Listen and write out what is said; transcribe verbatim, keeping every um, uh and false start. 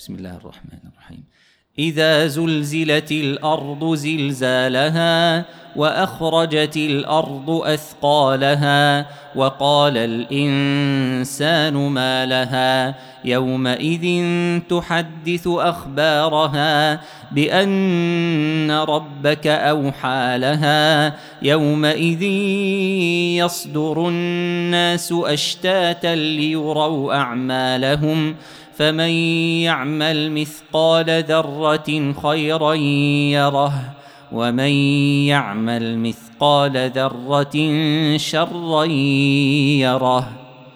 بسم الله الرحمن الرحيم. إذا زلزلت الأرض زلزالها وأخرجت الأرض أثقالها وقال الإنسان ما لها يومئذ تحدث أخبارها بأن ربك أوحى لها يومئذ يصدر الناس أشتاتا ليروا أعمالهم فمن يعمل مثقال ذرة خيرا يره ومن يعمل مثقال ذرة شرا يره.